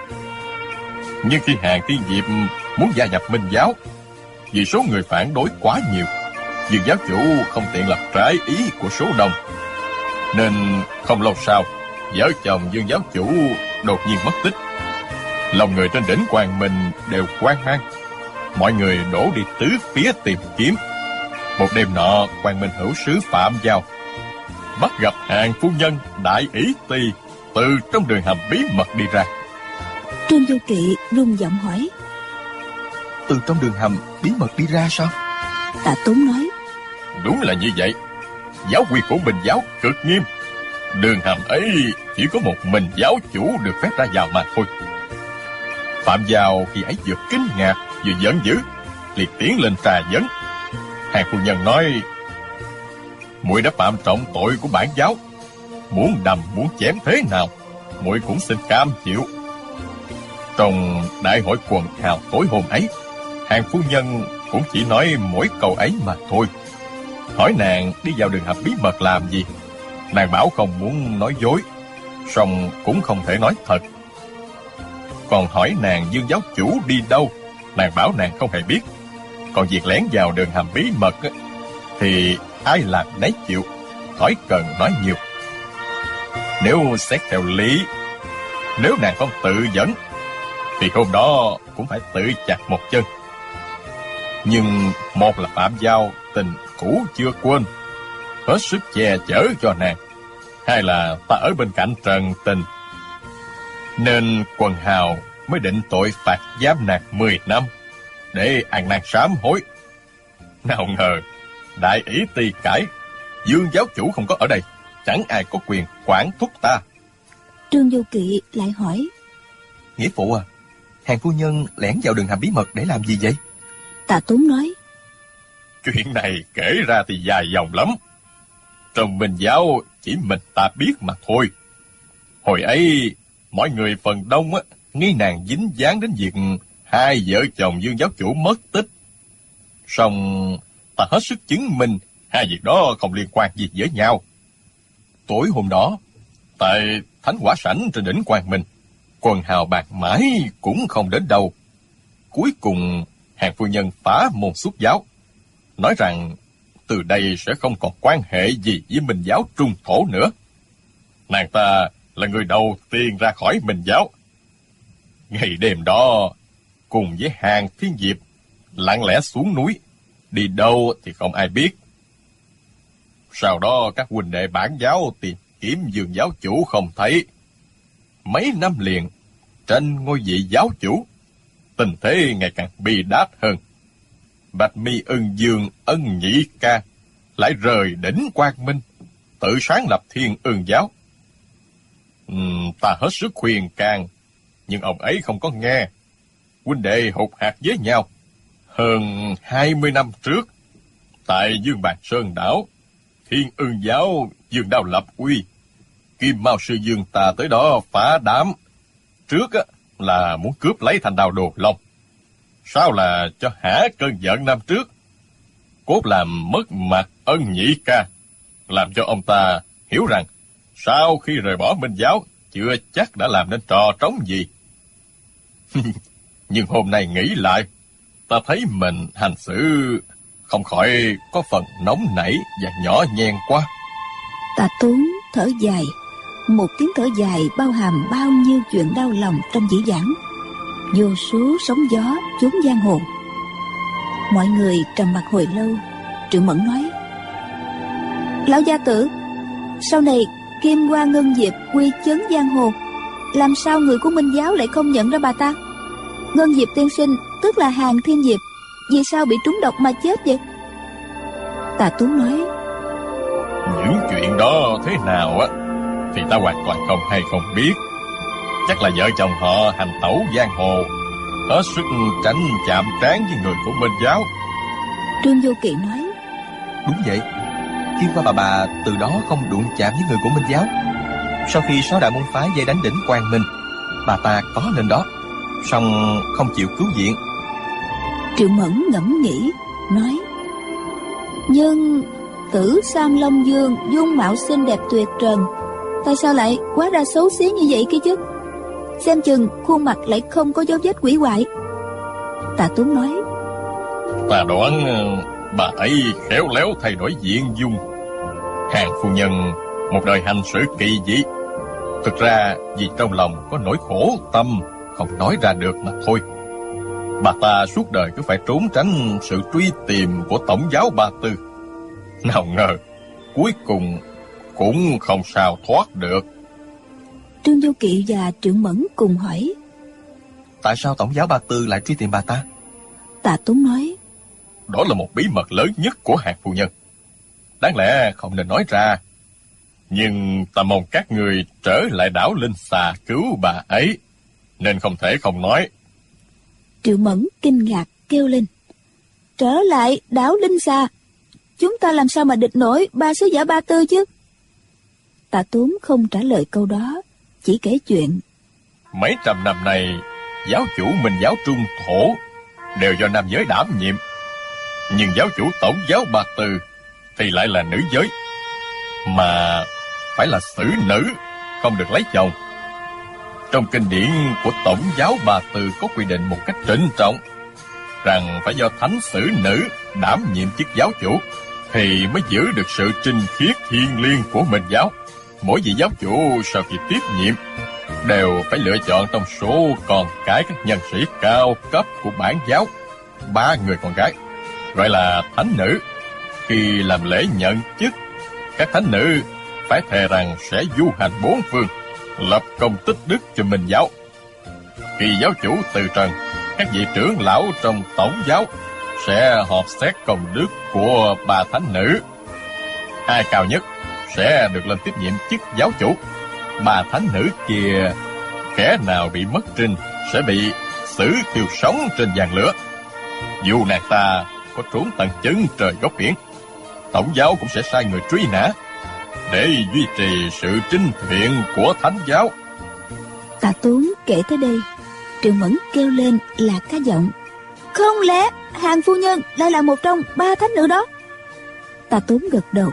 Nhưng khi Hàn Thiên Diệp muốn gia nhập Minh giáo, vì số người phản đối quá nhiều, Dương giáo chủ không tiện làm trái ý của số đông, nên không lâu sau, vợ chồng Dương giáo chủ đột nhiên mất tích. Lòng người trên đỉnh Quang Minh đều hoang mang, mọi người đổ đi tứ phía tìm kiếm. Một đêm nọ, Quang Minh hữu sứ Phạm Giao bắt gặp Hàn phu nhân Đại Ý Tỳ từ trong đường hầm bí mật đi ra. Trương Vô Kỵ rung giọng hỏi: Từ trong đường hầm bí mật đi ra sao? Tạ Tốn nói: Đúng là như vậy. Giáo quy của Minh giáo cực nghiêm, đường hầm ấy chỉ có một mình giáo chủ được phép ra vào mà thôi. Phạm Giao khi ấy vừa kinh ngạc vừa giận dữ, liền tiến lên trà vấn. Hàn phu nhân nói: muội đã phạm trọng tội của bản giáo, muốn đầm muốn chém thế nào, muội cũng xin cam chịu. Trong đại hội quần hào tối hôm ấy, Hàn phu nhân cũng chỉ nói mỗi câu ấy mà thôi. Hỏi nàng đi vào đường hầm bí mật làm gì, nàng bảo không muốn nói dối, song cũng không thể nói thật. Còn hỏi nàng Dương giáo chủ đi đâu, nàng bảo nàng không hề biết. Còn việc lén vào đường hầm bí mật thì ai làm nấy chịu, khỏi cần nói nhiều. Nếu xét theo lý, nếu nàng không tự dẫn, thì hôm đó cũng phải tự chặt một chân. Nhưng một là Phạm Giao tình cũ chưa quên, hết sức che chở cho nàng. Hai là ta ở bên cạnh trần tình, nên quần hào mới định tội phạt giam nàng 10 năm để ăn năn sám hối. Nào ngờ đại ý tỳ cải, Dương giáo chủ không có ở đây, chẳng ai có quyền quản thúc ta. Trương Vô Kỵ lại hỏi: Nghĩa phụ à, hàng phu nhân lẻn vào đường hầm bí mật để làm gì vậy? Tạ Tốn nói: Chuyện này kể ra thì dài dòng lắm. Trong Minh giáo chỉ mình ta biết mà thôi. Hồi ấy mọi người phần đông nghi nàng dính dáng đến việc hai vợ chồng Dương giáo chủ mất tích. Song ta hết sức chứng minh hai việc đó không liên quan gì với nhau. Tối hôm đó, tại Thánh Quả Sảnh trên đỉnh Quang Minh, quần hào bạc mãi cũng không đến đâu. Cuối cùng hàng phu nhân phá môn xuất giáo, nói rằng từ đây sẽ không còn quan hệ gì với Minh giáo Trung Thổ nữa. Nàng ta là người đầu tiên ra khỏi Minh giáo. Ngày đêm đó, cùng với Hàng Thiên Diệp lặng lẽ xuống núi, đi đâu thì không ai biết. Sau đó các huynh đệ bản giáo tìm kiếm Dương giáo chủ không thấy. Mấy năm liền tranh ngôi vị giáo chủ, tình thế ngày càng bi đát hơn. Bạch Mi Ưng Dương Ân Nhĩ Ca lại rời đỉnh Quang Minh, tự sáng lập Thiên Ưng giáo. Ta hết sức khuyên can, nhưng ông ấy không có nghe. Huynh đệ hụt hạt với nhau. Hơn 20 năm trước, tại Dương Bạc Sơn đảo, Thiên Ưng giáo Dương Đao lập uy. Kim Mao sư Dương ta tới đó phá đám. Trước là muốn cướp lấy thành đao Đồ Long, sau là cho hả cơn giận năm trước. Cốt làm mất mặt Ân Nhĩ Ca, làm cho ông ta hiểu rằng sau khi rời bỏ Minh giáo chưa chắc đã làm nên trò trống gì. Nhưng hôm nay nghĩ lại, ta thấy mình hành xử không khỏi có phần nóng nảy và nhỏ nhen quá. Tạ Tốn thở dài, một tiếng thở dài bao hàm bao nhiêu chuyện đau lòng trong dĩ vãng, vô số sóng gió chốn giang hồ. Mọi người trầm mặc hồi lâu. Triệu Mẫn nói: Lão gia tử, sau này Kim Hoa Ngân Diệp quy chấn giang hồ, làm sao người của Minh giáo lại không nhận ra bà ta? Ngân Diệp tiên sinh tức là Hàng Thiên Diệp, vì sao bị trúng độc mà chết vậy? Tạ Tốn nói: Những chuyện đó thế nào thì ta hoàn toàn không hay không biết. Chắc là vợ chồng họ hành tẩu giang hồ, hết sức tránh chạm trán với người của Minh giáo. Trương Vô Kỵ nói: Đúng vậy, Kim Hoa bà từ đó không đụng chạm với người của Minh giáo. Sau khi 6 đại môn phái vây đánh đỉnh Quang Minh, bà ta có lên đó, song không chịu cứu viện. Triệu Mẫn ngẫm nghĩ nói: Nhưng Tử Sam Long Dương dung mạo xinh đẹp tuyệt trần, tại sao lại quá ra xấu xí như vậy kia chứ? Xem chừng khuôn mặt lại không có dấu vết quỷ hoại. Tạ Tốn nói: Ta đoán bà ấy khéo léo thay đổi diện dung. Hàng phu nhân một đời hành xử kỳ dị, thực ra vì trong lòng có nỗi khổ tâm không nói ra được mà thôi. Bà ta suốt đời cứ phải trốn tránh sự truy tìm của tổng giáo Ba Tư. Nào ngờ cuối cùng cũng không sao thoát được. Trương Vô Kỵ và Triệu Mẫn cùng hỏi: Tại sao tổng giáo Ba Tư lại truy tìm bà ta? Tạ Tốn nói: Đó là một bí mật lớn nhất của Hàng phu nhân, đáng lẽ không nên nói ra. Nhưng ta mong các người trở lại đảo Linh Xà cứu bà ấy, nên không thể không nói. Triệu Mẫn kinh ngạc kêu lên: Trở lại đảo Linh Xà? Chúng ta làm sao mà địch nổi ba sứ giả Ba Tư chứ? Tạ Tốn không trả lời câu đó, chỉ kể chuyện. Mấy trăm năm nay, giáo chủ Minh giáo Trung Thổ đều do nam giới đảm nhiệm, nhưng giáo chủ tổng giáo Ba Tư thì lại là nữ giới, mà phải là xử nữ, không được lấy chồng. Trong kinh điển của tổng giáo Ba Tư có quy định một cách trịnh trọng rằng phải do thánh xử nữ đảm nhiệm chức giáo chủ thì mới giữ được sự trinh khiết thiêng liêng của Minh giáo. Mỗi vị giáo chủ sau khi tiếp nhiệm đều phải lựa chọn trong số con cái các nhân sĩ cao cấp của bản giáo 3 người con gái, gọi là thánh nữ. Khi làm lễ nhận chức, các thánh nữ phải thề rằng sẽ du hành bốn phương, lập công tích đức cho Minh giáo. Khi giáo chủ từ trần, các vị trưởng lão trong tổng giáo sẽ họp xét công đức của ba thánh nữ. Ai cao nhất sẽ được lên tiếp nhiệm chức giáo chủ. Ba thánh nữ kia, kẻ nào bị mất trinh sẽ bị xử thiêu sống trên giàn lửa. Dù nàng ta có trốn tận chân trời góc biển, tổng giáo cũng sẽ sai người truy nã để duy trì sự trinh thiện của thánh giáo. Tạ Tốn kể tới đây, Triệu Mẫn kêu lên là cá giọng: không lẽ Hàng phu nhân lại là một trong ba thánh nữ đó? Tạ Tốn gật đầu.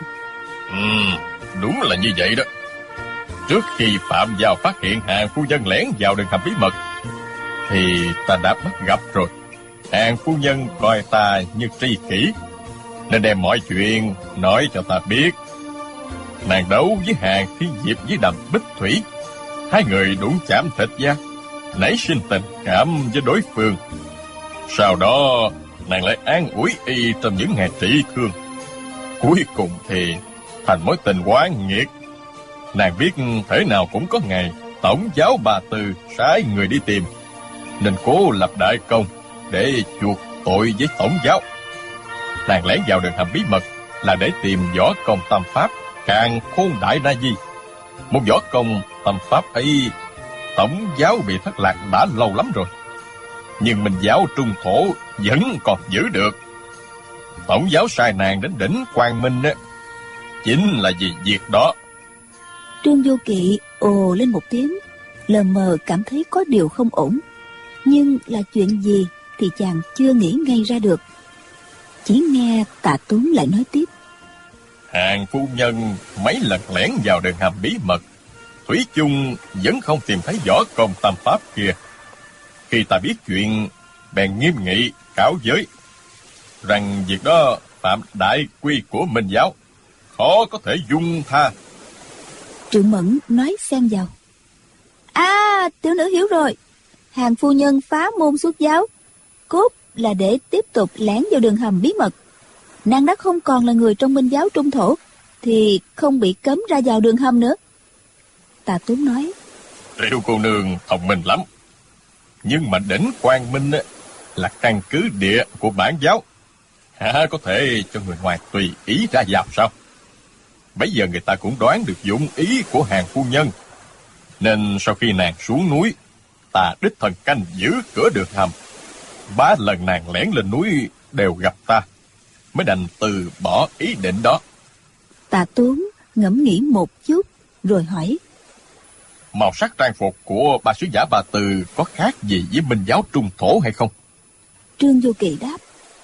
Đúng là như vậy đó. Trước khi Phạm Giao phát hiện Hàng phu nhân lẻn vào đường hầm bí mật thì ta đã bắt gặp rồi. Hàng phu nhân coi ta như tri kỷ, nên đem mọi chuyện nói cho ta biết. Nàng đấu với Hàng Thiên Diệp với Đàm Bích Thủy, hai người đụng chạm thịt da, nảy sinh tình cảm với đối phương. Sau đó nàng lại an ủi y trong những ngày trị thương. Cuối cùng thì thành mối tình oán nghiệt. Nàng biết thế nào cũng có ngày tổng giáo Ba Tư sai người đi tìm, nên cố lập đại công để chuộc tội với tổng giáo. Nàng lẻn vào đường hầm bí mật là để tìm võ công tâm pháp Càn Khôn Đại Na Di. Một võ công tâm pháp ấy tổng giáo bị thất lạc đã lâu lắm rồi, nhưng Minh giáo Trung Thổ vẫn còn giữ được. Tổng giáo sai nàng đến đỉnh Quang Minh chính là vì việc đó. Trương Vô Kỵ ồ lên một tiếng, lờ mờ cảm thấy có điều không ổn, nhưng là chuyện gì thì chàng chưa nghĩ ngay ra được. Chỉ nghe Tạ Tốn lại nói tiếp: Hàng phu nhân mấy lần lẻn vào đường hầm bí mật, thủy chung vẫn không tìm thấy võ công tâm pháp kia. Khi ta biết chuyện, bèn nghiêm nghị cáo giới rằng việc đó phạm đại quy của Minh giáo, khó có thể dung tha. Triệu Mẫn nói xen vào: tiểu nữ hiểu rồi. Hàng phu nhân phá môn xuất giáo, cốt là để tiếp tục lẻn vào đường hầm bí mật. Nàng đã không còn là người trong Minh giáo Trung Thổ, thì không bị cấm ra vào đường hầm nữa. Tạ Tốn nói: Triệu cô nương thông minh lắm, nhưng mà đỉnh Quang Minh là căn cứ địa của bản giáo, hả có thể cho người ngoài tùy ý ra vào sao? Bây giờ người ta cũng đoán được dụng ý của Hàng phu nhân, nên sau khi nàng xuống núi, ta đích thân canh giữ cửa đường hầm. 3 lần nàng lẻn lên núi đều gặp ta, mới đành từ bỏ ý định đó. Tạ Tốn ngẫm nghĩ một chút rồi hỏi: Màu sắc trang phục của ba sứ giả Ba Tư có khác gì với Minh giáo Trung Thổ hay không? Trương Vô Kỵ đáp: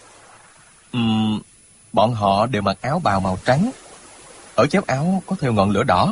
Bọn họ đều mặc áo bào màu trắng, ở chéo áo có thêu ngọn lửa đỏ.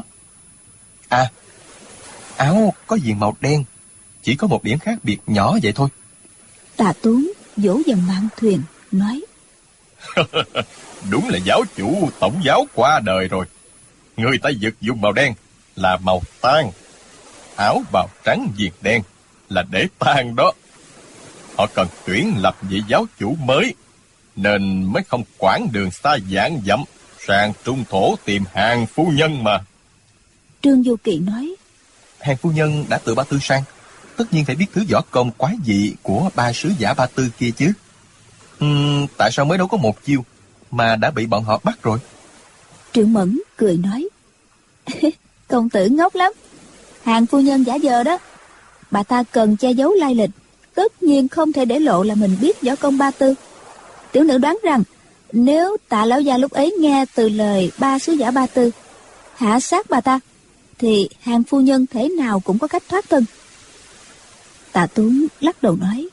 Áo có viền màu đen, chỉ có một điểm khác biệt nhỏ vậy thôi. Tạ Tốn vỗ vào mạn thuyền nói: Đúng là giáo chủ tổng giáo qua đời rồi. Người ta giật dùng màu đen là màu tang, áo bào trắng viền đen là để tang đó. Họ cần tuyển lập vị giáo chủ mới, nên mới không quãng đường xa vạn dặm sang Trung Thổ tìm Hàng phu nhân mà. Trương Vô Kỵ nói: Hàng phu nhân đã tự Ba Tư sang, tất nhiên phải biết thứ võ công quái dị của ba sứ giả Ba Tư kia chứ. Tại sao mới đâu có một chiêu mà đã bị bọn họ bắt rồi? Triệu Mẫn cười nói: Công tử ngốc lắm. Hàng phu nhân giả vờ đó. Bà ta cần che giấu lai lịch, tất nhiên không thể để lộ là mình biết võ công Ba Tư. Tiểu nữ đoán rằng nếu Tạ lão gia lúc ấy nghe từ lời ba sứ giả Ba Tư hạ sát bà ta, thì Hàng phu nhân thể nào cũng có cách thoát thân. Tạ Tốn lắc đầu nói: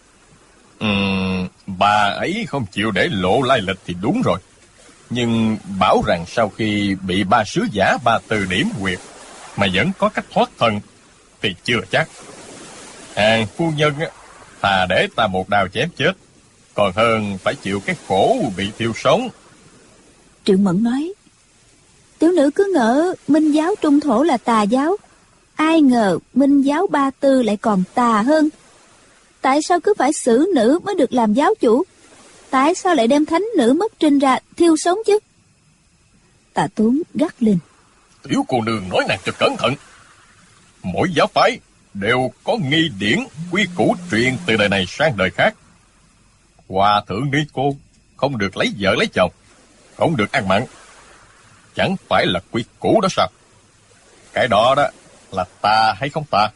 Bà ấy không chịu để lộ lai lịch thì đúng rồi, nhưng bảo rằng sau khi bị ba sứ giả Ba Tư điểm huyệt mà vẫn có cách thoát thân thì chưa chắc. Hàng phu nhân thà để ta một đao chém chết, còn hơn phải chịu cái khổ bị thiêu sống. Triệu Mẫn nói: Tiểu nữ cứ ngỡ Minh giáo Trung Thổ là tà giáo, ai ngờ Minh giáo Ba Tư lại còn tà hơn. Tại sao cứ phải xử nữ mới được làm giáo chủ? Tại sao lại đem thánh nữ mất trinh ra thiêu sống chứ? Tạ Tốn gắt lên. Tiểu cô nương nói nàng cho cẩn thận. Mỗi giáo phái đều có nghi điển quy củ truyền từ đời này sang đời khác. Hòa thượng ni cô không được lấy vợ lấy chồng, không được ăn mặn. Chẳng phải là quy củ đó sao? Cái đó là tà hay không tà?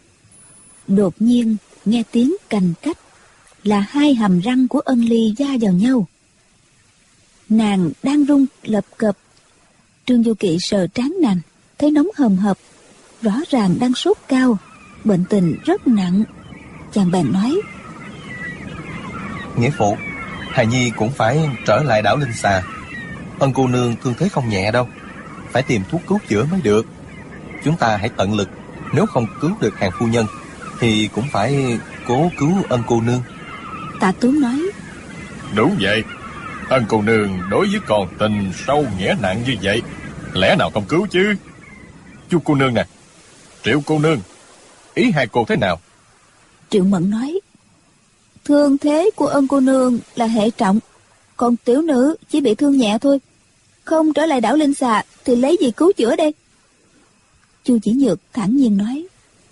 Đột nhiên nghe tiếng cành cách, là hai hàm răng của Ân Ly va vào nhau. Nàng đang run lập cập. Trương Du Kỵ sờ trán nàng, thấy nóng hầm hập, rõ ràng đang sốt cao, bệnh tình rất nặng. Chàng bèn nói: Nghĩa phụ, hài nhi cũng phải trở lại đảo Linh Xà. Ân cô nương thương thế không nhẹ đâu, phải tìm thuốc cứu chữa mới được. Chúng ta hãy tận lực, nếu không cứu được hàng phu nhân thì cũng phải cố cứu Ân cô nương. Tạ Tốn nói: Đúng vậy, Ân cô nương đối với con tình sâu nghĩa nặng như vậy, lẽ nào không cứu chứ? Chu cô nương nè, Triệu cô nương, ý hai cô thế nào? Triệu Mẫn nói: Thương thế của Ân cô nương là hệ trọng, còn tiểu nữ chỉ bị thương nhẹ thôi. Không trở lại đảo Linh Xà thì lấy gì cứu chữa đây? Chu Chỉ Nhược thản nhiên nói: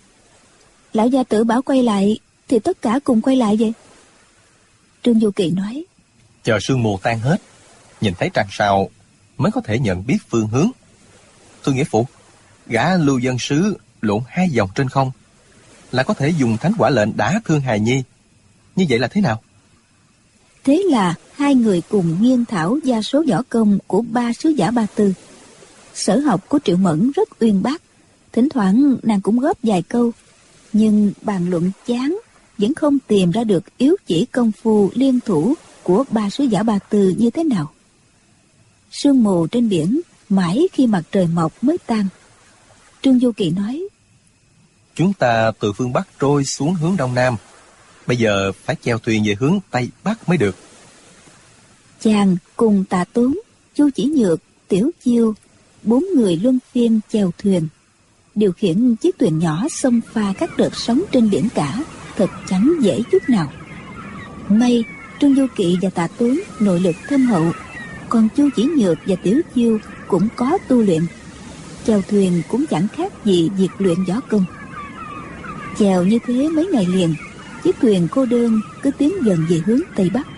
Lão gia tử bảo quay lại thì tất cả cùng quay lại vậy. Trương Du Kỳ nói: Chờ sương mù tan hết, nhìn thấy trăng sao mới có thể nhận biết phương hướng. Thưa nghĩa phụ, gã Lưu Dân Sứ lộn 2 vòng trên không là có thể dùng thánh quả lệnh đả thương hài nhi. Như vậy là thế nào? Thế là hai người cùng nghiên thảo gia số võ công của 3 sứ giả Ba Tư. Sở học của Triệu Mẫn rất uyên bác, thỉnh thoảng nàng cũng góp vài câu, nhưng bàn luận chán, vẫn không tìm ra được yếu chỉ công phu liên thủ của 3 sứ giả Ba Tư như thế nào. Sương mù trên biển mãi khi mặt trời mọc mới tan. Trương Du Kỳ nói: Chúng ta từ phương Bắc trôi xuống hướng Đông Nam, bây giờ phải chèo thuyền về hướng Tây Bắc mới được. Chàng cùng Tạ Tốn, Chu Chỉ Nhược, Tiểu Chiêu, 4 người luân phiên chèo thuyền, điều khiển chiếc thuyền nhỏ xông pha các đợt sóng trên biển cả, thật chẳng dễ chút nào. May Trương Du Kỵ và Tạ Tốn nội lực thâm hậu, còn Chu Chỉ Nhược và Tiểu Chiêu cũng có tu luyện, chèo thuyền cũng chẳng khác gì việc luyện võ công. Chèo như thế mấy ngày liền, chiếc thuyền cô đơn cứ tiến dần về hướng Tây Bắc.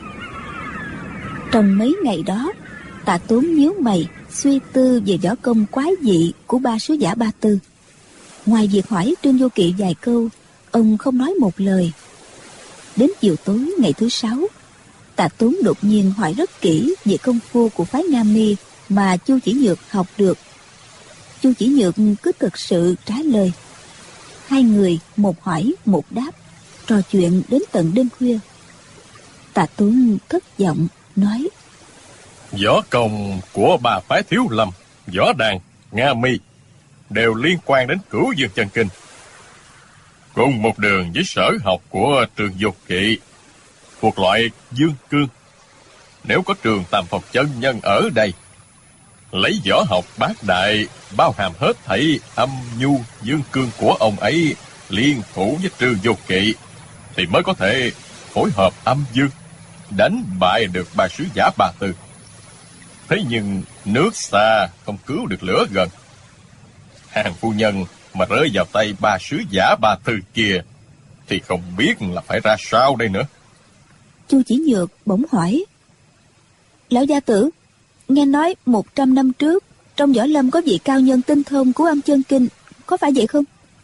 Trong mấy ngày đó, Tạ Tốn nhíu mày suy tư về võ công quái dị của 3 sứ giả Ba Tư. Ngoài việc hỏi Trương Du Kỵ vài câu, ông không nói một lời. Đến chiều tối ngày thứ 6, Tạ Tốn đột nhiên hỏi rất kỹ về công phu của phái Nga Mi mà Chu Chỉ Nhược học được. Chu Chỉ Nhược cứ thực sự trả lời. Hai người một hỏi một đáp, trò chuyện đến tận đêm khuya. Tạ Tốn thất vọng nói: Võ công của 3 phái Thiếu Lâm, Võ Đàn, Nga Mi đều liên quan đến Cửu Dương Chân Kinh, cùng một đường với sở học của Trương Du Kỵ, thuộc loại dương cương. Nếu có Trường Tam Phong chân nhân ở đây, lấy võ học bát đại bao hàm hết thảy âm nhu dương cương của ông ấy liên thủ với Trương Du Kỵ, thì mới có thể phối hợp âm dương đánh bại được 3 sứ giả Ba Tư. Thế nhưng nước xa không cứu được lửa gần. Hàng phu nhân mà rơi vào tay 3 sứ giả Ba Tư kia thì không biết là phải ra sao đây nữa. Chu Chỉ Nhược bỗng hỏi: Lão gia tử, nghe nói 100 năm trước trong võ lâm có vị cao nhân tinh thông của âm chân kinh, có phải vậy không?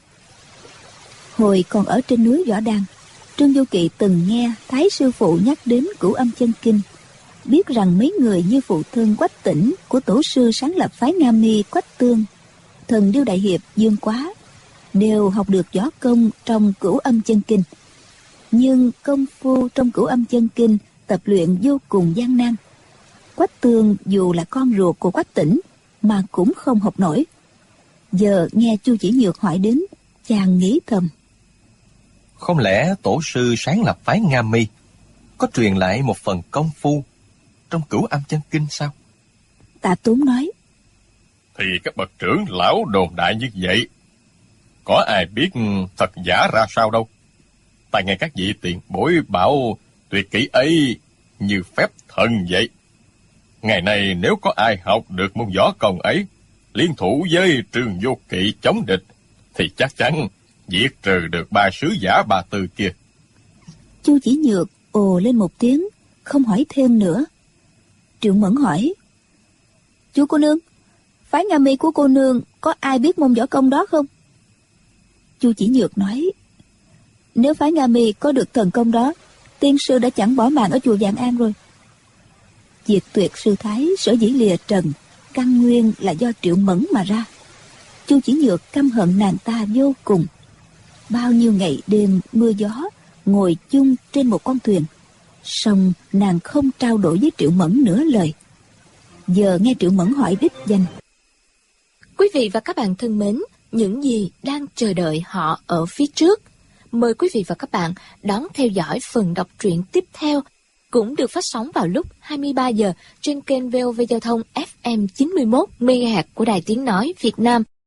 Hồi còn ở trên núi Võ Đàn, Trương Du Kỵ từng nghe Thái sư phụ nhắc đến Cửu Âm Chân Kinh, biết rằng mấy người như phụ thân Quách Tĩnh của tổ sư sáng lập phái Nga Mi Quách Tương, thần Điêu Đại Hiệp Dương Quá đều học được võ công trong Cửu Âm Chân Kinh. Nhưng công phu trong Cửu Âm Chân Kinh tập luyện vô cùng gian nan. Quách Tương dù là con ruột của Quách Tĩnh mà cũng không học nổi. Giờ nghe Chu Chỉ Nhược hỏi đến, chàng nghĩ thầm: Không lẽ tổ sư sáng lập phái Nga Mi có truyền lại một phần công phu trong Cửu Âm Chân Kinh sao? Tạ Tốn nói: Thì các bậc trưởng lão đồn đại như vậy, có ai biết thật giả ra sao đâu. Ta nghe các vị tiền bối bảo tuyệt kỹ ấy như phép thần vậy. Ngày nay nếu có ai học được môn võ công ấy, liên thủ với Trương Vô Kỵ chống địch, thì chắc chắn diệt trừ được 3 sứ giả Ba Tư kia. Chu Chỉ Nhược ồ lên một tiếng, không hỏi thêm nữa. Triệu Mẫn hỏi: Chú cô nương, phái Nga Mi của cô nương có ai biết môn võ công đó không? Chu Chỉ Nhược nói: Nếu phái Nga Mi có được thần công đó, tiên sư đã chẳng bỏ mạng ở chùa Vạn An rồi. Diệt Tuyệt sư thái sở dĩ lìa trần, căn nguyên là do Triệu Mẫn mà ra. Chu Chỉ Nhược căm hận nàng ta vô cùng. Bao nhiêu ngày đêm mưa gió, ngồi chung trên một con thuyền, song nàng không trao đổi với Triệu Mẫn nửa lời. Giờ nghe Triệu Mẫn hỏi đích danh. Quý vị và các bạn thân mến, những gì đang chờ đợi họ ở phía trước? Mời quý vị và các bạn đón theo dõi phần đọc truyện tiếp theo, cũng được phát sóng vào lúc 23 giờ trên kênh VOV Giao thông FM 91 MHz của Đài Tiếng nói Việt Nam.